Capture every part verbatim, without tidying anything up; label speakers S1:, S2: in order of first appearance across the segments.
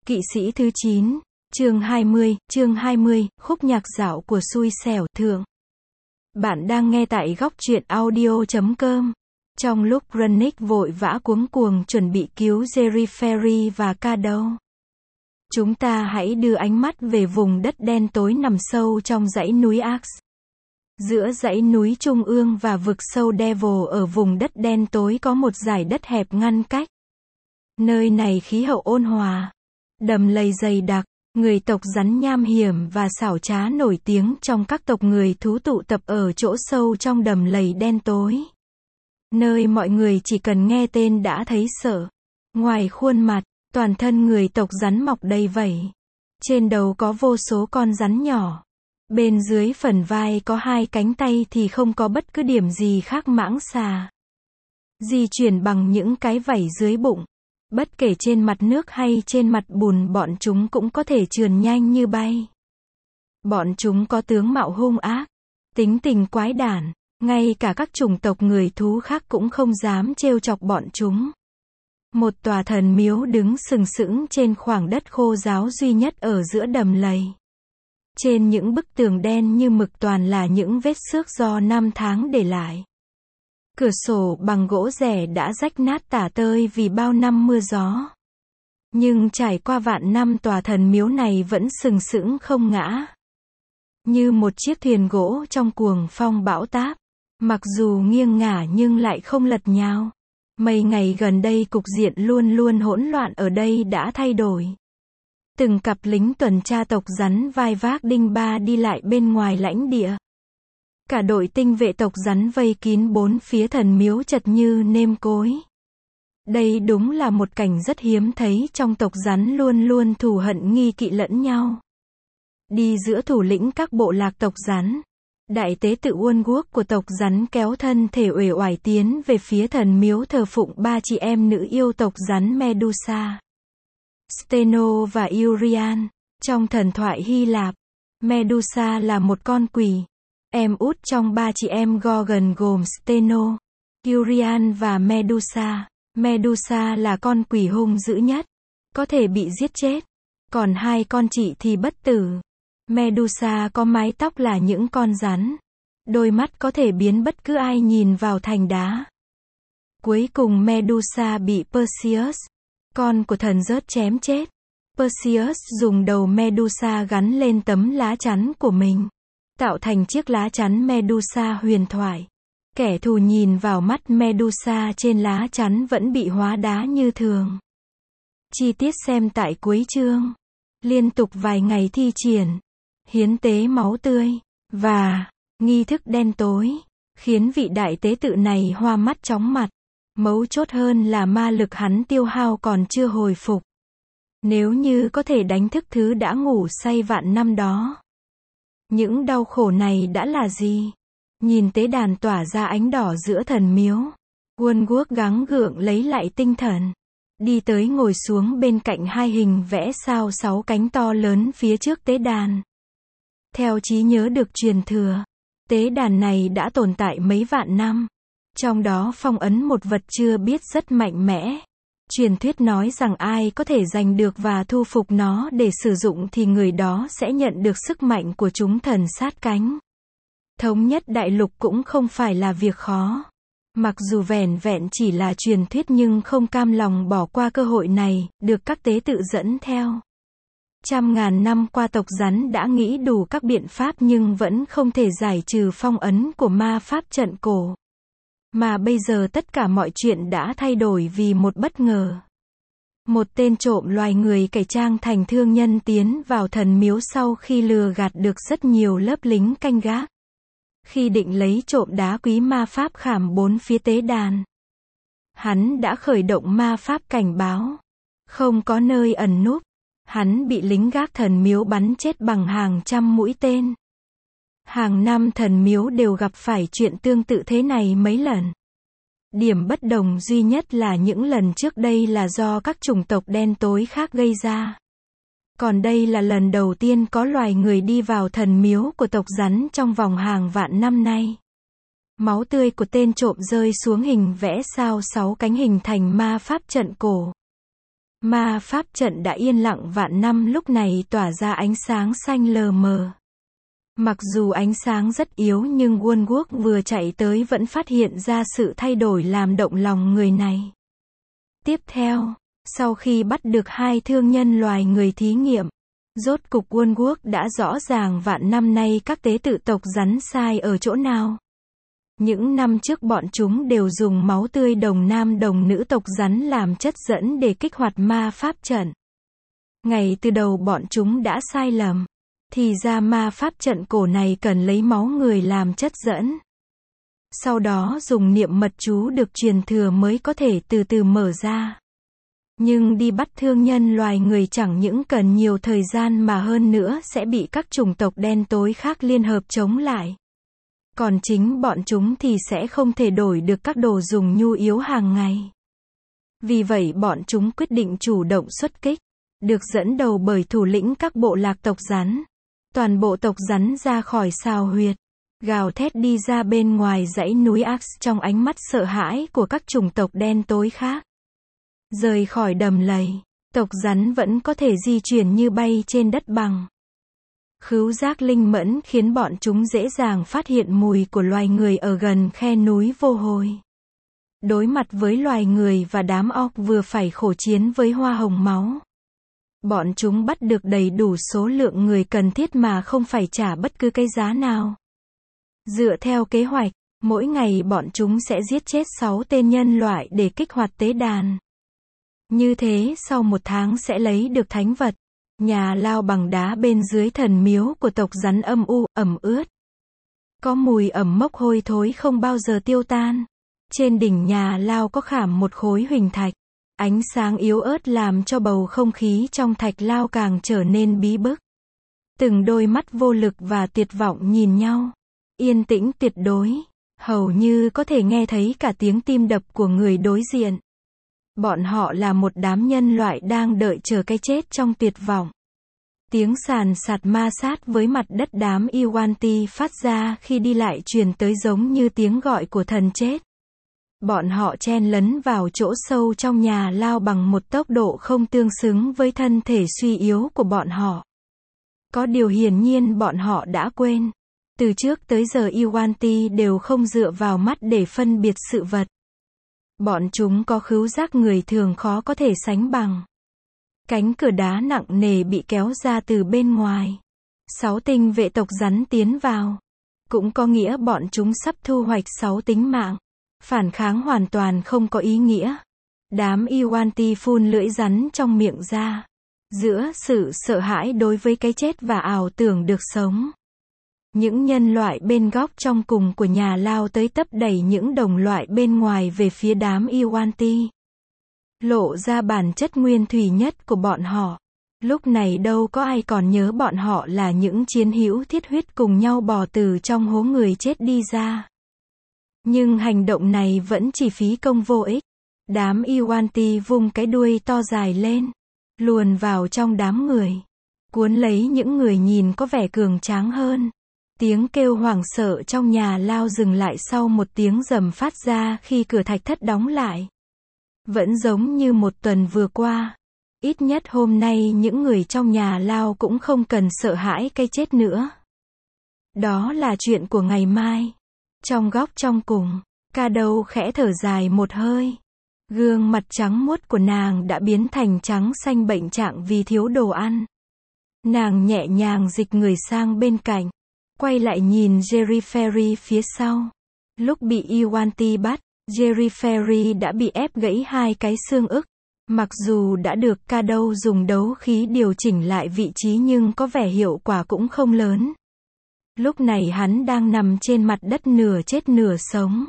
S1: Kỵ sĩ thứ chín, chương hai mươi, chương hai mươi, khúc nhạc dạo của xui xẻo, thượng. Bạn đang nghe tại góc truyện audio chấm com. Trong lúc Rennick vội vã cuống cuồng chuẩn bị cứu Jerry Ferry và Cadeau, chúng ta hãy đưa ánh mắt về vùng đất đen tối nằm sâu trong dãy núi Axe. Giữa dãy núi Trung ương và vực sâu Devil ở vùng đất đen tối có một dải đất hẹp ngăn cách. Nơi này khí hậu ôn hòa, đầm lầy dày đặc, người tộc rắn nham hiểm và xảo trá nổi tiếng trong các tộc người thú tụ tập ở chỗ sâu trong đầm lầy đen tối. Nơi mọi người chỉ cần nghe tên đã thấy sợ. Ngoài khuôn mặt, toàn thân người tộc rắn mọc đầy vảy. Trên đầu có vô số con rắn nhỏ. Bên dưới phần vai có hai cánh tay thì không có bất cứ điểm gì khác mãng xà. Di chuyển bằng những cái vảy dưới bụng. Bất kể trên mặt nước hay trên mặt bùn bọn chúng cũng có thể trườn nhanh như bay. Bọn chúng có tướng mạo hung ác, tính tình quái đản, ngay cả các chủng tộc người thú khác cũng không dám trêu chọc bọn chúng. Một tòa thần miếu đứng sừng sững trên khoảng đất khô ráo duy nhất ở giữa đầm lầy. Trên những bức tường đen như mực toàn là những vết xước do năm tháng để lại. Cửa sổ bằng gỗ rẻ đã rách nát tả tơi vì bao năm mưa gió. Nhưng trải qua vạn năm tòa thần miếu này vẫn sừng sững không ngã. Như một chiếc thuyền gỗ trong cuồng phong bão táp. Mặc dù nghiêng ngả nhưng lại không lật nhào. Mấy ngày gần đây cục diện luôn luôn hỗn loạn ở đây đã thay đổi. Từng cặp lính tuần tra tộc rắn vai vác đinh ba đi lại bên ngoài lãnh địa. Cả đội tinh vệ tộc rắn vây kín bốn phía thần miếu chật như nêm cối. Đây đúng là một cảnh rất hiếm thấy trong tộc rắn luôn luôn thù hận nghi kỵ lẫn nhau. Đi giữa thủ lĩnh các bộ lạc tộc rắn, đại tế tự Uôn Quốc của tộc rắn kéo thân thể uể oải tiến về phía thần miếu thờ phụng ba chị em nữ yêu tộc rắn Medusa, Steno và Urian. Trong thần thoại Hy Lạp, Medusa là một con quỷ. Em út trong ba chị em Gorgon gồm Steno, Urian và Medusa. Medusa là con quỷ hung dữ nhất, có thể bị giết chết. Còn hai con chị thì bất tử. Medusa có mái tóc là những con rắn. Đôi mắt có thể biến bất cứ ai nhìn vào thành đá. Cuối cùng Medusa bị Perseus, con của thần rớt chém chết. Perseus dùng đầu Medusa gắn lên tấm lá chắn của mình, tạo thành chiếc lá chắn Medusa huyền thoại. Kẻ thù nhìn vào mắt Medusa trên lá chắn vẫn bị hóa đá như thường. Chi tiết xem tại cuối chương. Liên tục vài ngày thi triển, hiến tế máu tươi, và nghi thức đen tối, khiến vị đại tế tự này hoa mắt chóng mặt. Mấu chốt hơn là ma lực hắn tiêu hao còn chưa hồi phục. Nếu như có thể đánh thức thứ đã ngủ say vạn năm đó. Những đau khổ này đã là gì? Nhìn tế đàn tỏa ra ánh đỏ giữa thần miếu, Uôn Quốc gắng gượng lấy lại tinh thần. Đi tới ngồi xuống bên cạnh hai hình vẽ sao sáu cánh to lớn phía trước tế đàn. Theo trí nhớ được truyền thừa, tế đàn này đã tồn tại mấy vạn năm. Trong đó phong ấn một vật chưa biết rất mạnh mẽ. Truyền thuyết nói rằng ai có thể giành được và thu phục nó để sử dụng thì người đó sẽ nhận được sức mạnh của chúng thần sát cánh. Thống nhất đại lục cũng không phải là việc khó. Mặc dù vẻn vẹn chỉ là truyền thuyết nhưng không cam lòng bỏ qua cơ hội này, được các tế tự dẫn theo. Trăm ngàn năm qua tộc rắn đã nghĩ đủ các biện pháp nhưng vẫn không thể giải trừ phong ấn của ma pháp trận cổ. Mà bây giờ tất cả mọi chuyện đã thay đổi vì một bất ngờ. Một tên trộm loài người cải trang thành thương nhân tiến vào thần miếu sau khi lừa gạt được rất nhiều lớp lính canh gác. Khi định lấy trộm đá quý ma pháp khảm bốn phía tế đàn, hắn đã khởi động ma pháp cảnh báo. Không có nơi ẩn núp, hắn bị lính gác thần miếu bắn chết bằng hàng trăm mũi tên. Hàng năm thần miếu đều gặp phải chuyện tương tự thế này mấy lần. Điểm bất đồng duy nhất là những lần trước đây là do các chủng tộc đen tối khác gây ra. Còn đây là lần đầu tiên có loài người đi vào thần miếu của tộc rắn trong vòng hàng vạn năm nay. Máu tươi của tên trộm rơi xuống hình vẽ sao sáu cánh hình thành ma pháp trận cổ. Ma pháp trận đã yên lặng vạn năm lúc này tỏa ra ánh sáng xanh lờ mờ. Mặc dù ánh sáng rất yếu nhưng Wonwook vừa chạy tới vẫn phát hiện ra sự thay đổi làm động lòng người này. Tiếp theo, sau khi bắt được hai thương nhân loài người thí nghiệm, rốt cục Wonwook đã rõ ràng vạn năm nay các tế tự tộc rắn sai ở chỗ nào. Những năm trước bọn chúng đều dùng máu tươi đồng nam đồng nữ tộc rắn làm chất dẫn để kích hoạt ma pháp trận. Ngay từ đầu bọn chúng đã sai lầm. Thì ra ma pháp trận cổ này cần lấy máu người làm chất dẫn. Sau đó dùng niệm mật chú được truyền thừa mới có thể từ từ mở ra. Nhưng đi bắt thương nhân loài người chẳng những cần nhiều thời gian mà hơn nữa sẽ bị các chủng tộc đen tối khác liên hợp chống lại. Còn chính bọn chúng thì sẽ không thể đổi được các đồ dùng nhu yếu hàng ngày. Vì vậy bọn chúng quyết định chủ động xuất kích, được dẫn đầu bởi thủ lĩnh các bộ lạc tộc rắn. Toàn bộ tộc rắn ra khỏi sào huyệt, gào thét đi ra bên ngoài dãy núi Axe trong ánh mắt sợ hãi của các chủng tộc đen tối khác. Rời khỏi đầm lầy, tộc rắn vẫn có thể di chuyển như bay trên đất bằng. Khứu giác linh mẫn khiến bọn chúng dễ dàng phát hiện mùi của loài người ở gần khe núi vô hồi. Đối mặt với loài người và đám orc vừa phải khổ chiến với hoa hồng máu. Bọn chúng bắt được đầy đủ số lượng người cần thiết mà không phải trả bất cứ cái giá nào. Dựa theo kế hoạch, mỗi ngày bọn chúng sẽ giết chết sáu tên nhân loại để kích hoạt tế đàn. Như thế sau một tháng sẽ lấy được thánh vật. Nhà lao bằng đá bên dưới thần miếu của tộc rắn âm u, ẩm ướt. Có mùi ẩm mốc hôi thối không bao giờ tiêu tan. Trên đỉnh nhà lao có khảm một khối huỳnh thạch. Ánh sáng yếu ớt làm cho bầu không khí trong thạch lao càng trở nên bí bức. Từng đôi mắt vô lực và tuyệt vọng nhìn nhau. Yên tĩnh tuyệt đối. Hầu như có thể nghe thấy cả tiếng tim đập của người đối diện. Bọn họ là một đám nhân loại đang đợi chờ cái chết trong tuyệt vọng. Tiếng sàn sạt ma sát với mặt đất đám Yuan-ti phát ra khi đi lại truyền tới giống như tiếng gọi của thần chết. Bọn họ chen lấn vào chỗ sâu trong nhà lao bằng một tốc độ không tương xứng với thân thể suy yếu của bọn họ. Có điều hiển nhiên bọn họ đã quên. Từ trước tới giờ Yuan-ti đều không dựa vào mắt để phân biệt sự vật. Bọn chúng có khứu giác người thường khó có thể sánh bằng. Cánh cửa đá nặng nề bị kéo ra từ bên ngoài. Sáu tinh vệ tộc rắn tiến vào. Cũng có nghĩa bọn chúng sắp thu hoạch sáu tính mạng. Phản kháng hoàn toàn không có ý nghĩa. Đám Yuan-ti phun lưỡi rắn trong miệng ra. Giữa sự sợ hãi đối với cái chết và ảo tưởng được sống. Những nhân loại bên góc trong cùng của nhà lao tới tấp đẩy những đồng loại bên ngoài về phía đám Yuan-ti. Lộ ra bản chất nguyên thủy nhất của bọn họ. Lúc này đâu có ai còn nhớ bọn họ là những chiến hữu thiết huyết cùng nhau bò từ trong hố người chết đi ra. Nhưng hành động này vẫn chỉ phí công vô ích. Đám Yuan-ti vung cái đuôi to dài lên, luồn vào trong đám người, cuốn lấy những người nhìn có vẻ cường tráng hơn. Tiếng kêu hoảng sợ trong nhà lao dừng lại sau một tiếng rầm phát ra khi cửa thạch thất đóng lại. Vẫn giống như một tuần vừa qua. Ít nhất hôm nay những người trong nhà lao cũng không cần sợ hãi cái chết nữa. Đó là chuyện của ngày mai. Trong góc trong cùng, Cadeau khẽ thở dài một hơi. Gương mặt trắng muốt của nàng đã biến thành trắng xanh bệnh trạng vì thiếu đồ ăn. Nàng nhẹ nhàng dịch người sang bên cạnh, quay lại nhìn Jerry Ferry phía sau. Lúc bị Yuan-ti bắt, Jerry Ferry đã bị ép gãy hai cái xương ức. Mặc dù đã được Cadeau dùng đấu khí điều chỉnh lại vị trí nhưng có vẻ hiệu quả cũng không lớn. Lúc này hắn đang nằm trên mặt đất nửa chết nửa sống.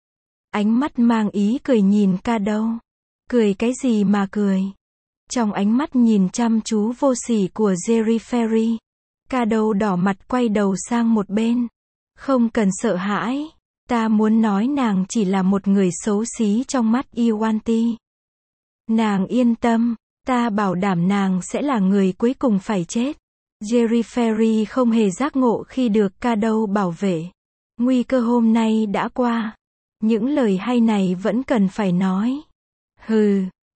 S1: Ánh mắt mang ý cười nhìn Cadeau. Cười cái gì mà cười? Trong ánh mắt nhìn chăm chú vô sỉ của Jerry Ferry, Cadeau đỏ mặt quay đầu sang một bên. Không cần sợ hãi. Ta muốn nói nàng chỉ là một người xấu xí trong mắt Yuan-ti. Nàng yên tâm, ta bảo đảm nàng sẽ là người cuối cùng phải chết. Jerry Ferry không hề giác ngộ khi được Cadeau bảo vệ. Nguy cơ hôm nay đã qua. Những lời hay này vẫn cần phải nói. Hừ,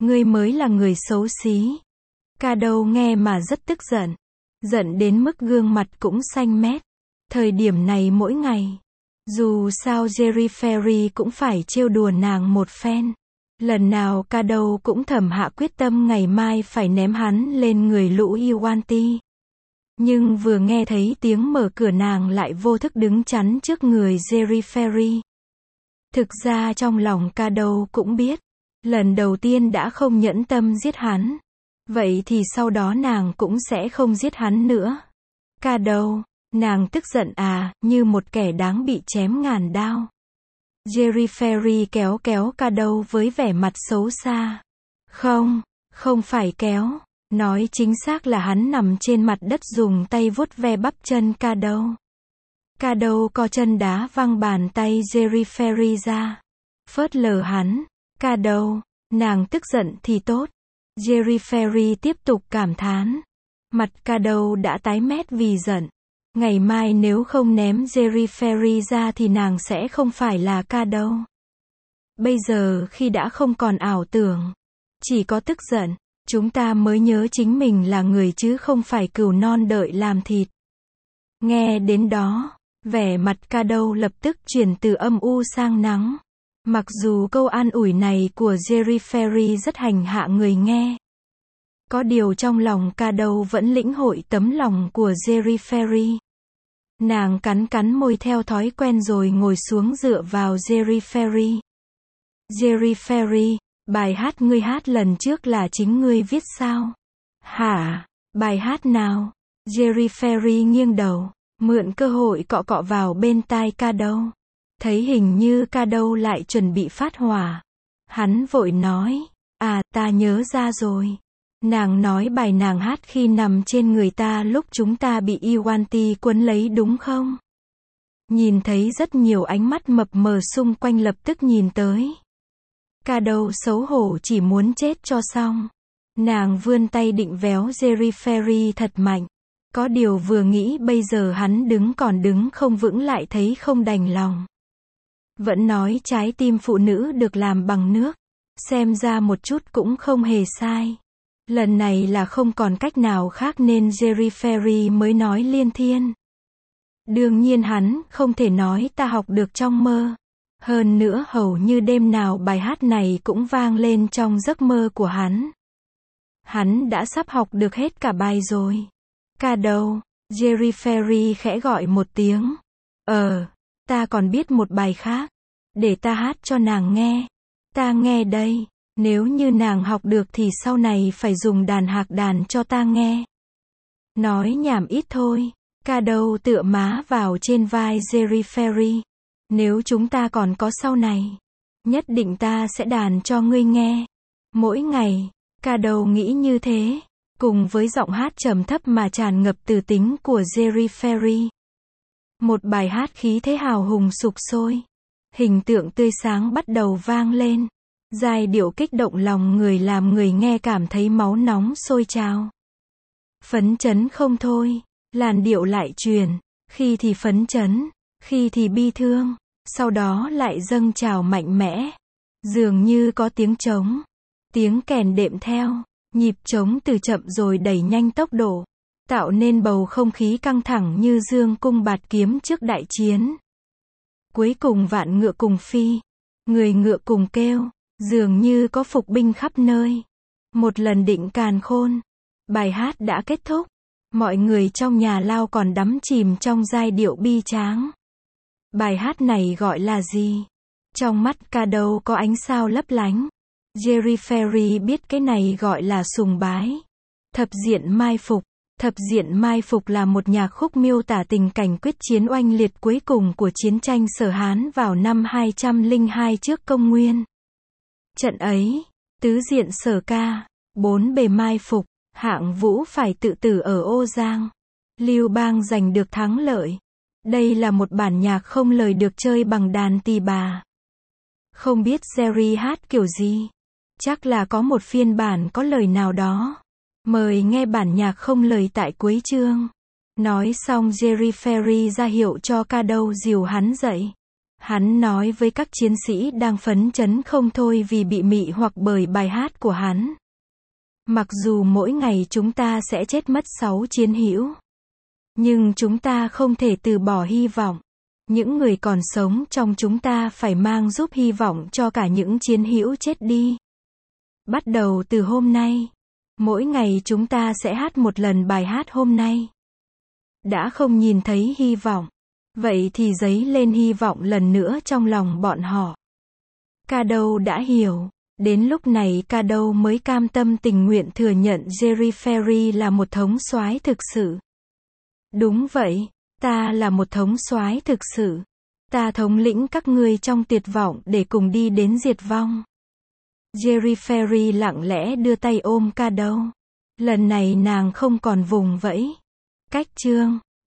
S1: Ngươi mới là người xấu xí. Cadeau nghe mà rất tức giận. Giận đến mức gương mặt cũng xanh mét. Thời điểm này mỗi ngày. Dù sao Jerry Ferry cũng phải trêu đùa nàng một phen. Lần nào Cadeau cũng thầm hạ quyết tâm ngày mai phải ném hắn lên người lũ Yuan-ti. Nhưng vừa nghe thấy tiếng mở cửa nàng lại vô thức đứng chắn trước người Jerry Ferry. Thực ra trong lòng Cadeau cũng biết. Lần đầu tiên đã không nhẫn tâm giết hắn. Vậy thì sau đó nàng cũng sẽ không giết hắn nữa. Cadeau, nàng tức giận à, như một kẻ đáng bị chém ngàn đao. Jerry Ferry kéo kéo Cadeau với vẻ mặt xấu xa. Không, không phải kéo. Nói chính xác là hắn nằm trên mặt đất dùng tay vuốt ve bắp chân Cadeau. Cadeau co chân đá văng bàn tay Jerry Ferry ra. Phớt lờ hắn. Cadeau, nàng tức giận thì tốt. Jerry Ferry tiếp tục cảm thán. Mặt Cadeau đã tái mét vì giận. Ngày mai nếu không ném Jerry Ferry ra thì nàng sẽ không phải là Cadeau. Bây giờ khi đã không còn ảo tưởng, chỉ có tức giận, chúng ta mới nhớ chính mình là người chứ không phải cừu non đợi làm thịt. Nghe đến đó, vẻ mặt Cadeau lập tức chuyển từ âm u sang nắng. Mặc dù câu an ủi này của Jerry Ferry rất hành hạ người nghe. Có điều trong lòng Cadeau vẫn lĩnh hội tấm lòng của Jerry Ferry. Nàng cắn cắn môi theo thói quen rồi ngồi xuống dựa vào Jerry Ferry. Jerry Ferry, bài hát ngươi hát lần trước là chính ngươi viết sao? Hả? Bài hát nào? Jerry Ferry nghiêng đầu, mượn cơ hội cọ cọ vào bên tai Cadeau. Thấy hình như Cadeau lại chuẩn bị phát hỏa. Hắn vội nói, à ta nhớ ra rồi. Nàng nói bài nàng hát khi nằm trên người ta lúc chúng ta bị Yuan-ti quấn lấy đúng không? Nhìn thấy rất nhiều ánh mắt mập mờ xung quanh lập tức nhìn tới. Cadeau xấu hổ chỉ muốn chết cho xong. Nàng vươn tay định véo Jerry Ferry thật mạnh. Có điều vừa nghĩ bây giờ hắn đứng còn đứng không vững lại thấy không đành lòng. Vẫn nói trái tim phụ nữ được làm bằng nước. Xem ra một chút cũng không hề sai. Lần này là không còn cách nào khác nên Jerry Ferry mới nói liên thiên. Đương nhiên hắn không thể nói ta học được trong mơ. Hơn nữa hầu như đêm nào bài hát này cũng vang lên trong giấc mơ của hắn. Hắn đã sắp học được hết cả bài rồi. Cadeau, Jerry Ferry khẽ gọi một tiếng. Ờ, ta còn biết một bài khác. Để ta hát cho nàng nghe. Ta nghe đây. Nếu như nàng học được thì sau này phải dùng đàn hạc đàn cho ta nghe. Nói nhảm ít thôi. Cadeau tựa má vào trên vai Jerry Ferry. Nếu chúng ta còn có sau này, nhất định ta sẽ đàn cho ngươi nghe. Mỗi ngày, Cadeau nghĩ như thế, cùng với giọng hát trầm thấp mà tràn ngập từ tính của Jerry Ferry. Một bài hát khí thế hào hùng sục sôi. Hình tượng tươi sáng bắt đầu vang lên. Giai điệu kích động lòng người làm người nghe cảm thấy máu nóng sôi trào. Phấn chấn không thôi, làn điệu lại truyền, khi thì phấn chấn, khi thì bi thương, sau đó lại dâng trào mạnh mẽ. Dường như có tiếng trống, tiếng kèn đệm theo, nhịp trống từ chậm rồi đẩy nhanh tốc độ, tạo nên bầu không khí căng thẳng như dương cung bạt kiếm trước đại chiến. Cuối cùng vạn ngựa cùng phi, người ngựa cùng kêu. Dường như có phục binh khắp nơi. Một lần định càn khôn. Bài hát đã kết thúc. Mọi người trong nhà lao còn đắm chìm trong giai điệu bi tráng. Bài hát này gọi là gì? Trong mắt Cadeau có ánh sao lấp lánh. Jerry Ferry biết cái này gọi là sùng bái. Thập diện mai phục. Thập diện mai phục là một nhạc khúc miêu tả tình cảnh quyết chiến oanh liệt cuối cùng của chiến tranh Sở Hán vào năm hai trăm lẻ hai trước công nguyên. Trận ấy, tứ diện Sở ca, bốn bề mai phục, Hạng Vũ phải tự tử ở Ô Giang. Lưu Bang giành được thắng lợi. Đây là một bản nhạc không lời được chơi bằng đàn tỳ bà. Không biết Jerry hát kiểu gì? Chắc là có một phiên bản có lời nào đó. Mời nghe bản nhạc không lời tại cuối chương. Nói xong Jerry Ferry ra hiệu cho Cadeau dìu hắn dậy. Hắn nói với các chiến sĩ đang phấn chấn không thôi vì bị mị hoặc bởi bài hát của hắn. Mặc dù mỗi ngày chúng ta sẽ chết mất sáu chiến hữu, nhưng chúng ta không thể từ bỏ hy vọng. Những người còn sống trong chúng ta phải mang giúp hy vọng cho cả những chiến hữu chết đi. Bắt đầu từ hôm nay, mỗi ngày chúng ta sẽ hát một lần bài hát hôm nay. Đã không nhìn thấy hy vọng, vậy thì dấy lên hy vọng lần nữa trong lòng bọn họ. Cadeau đã hiểu. Đến lúc này Cadeau mới cam tâm tình nguyện thừa nhận Jerry Ferry là một thống soái thực sự. Đúng vậy, ta là một thống soái thực sự. Ta thống lĩnh các ngươi trong tuyệt vọng để cùng đi đến diệt vong. Jerry Ferry lặng lẽ đưa tay ôm Cadeau. Lần này nàng không còn vùng vẫy. Cách chương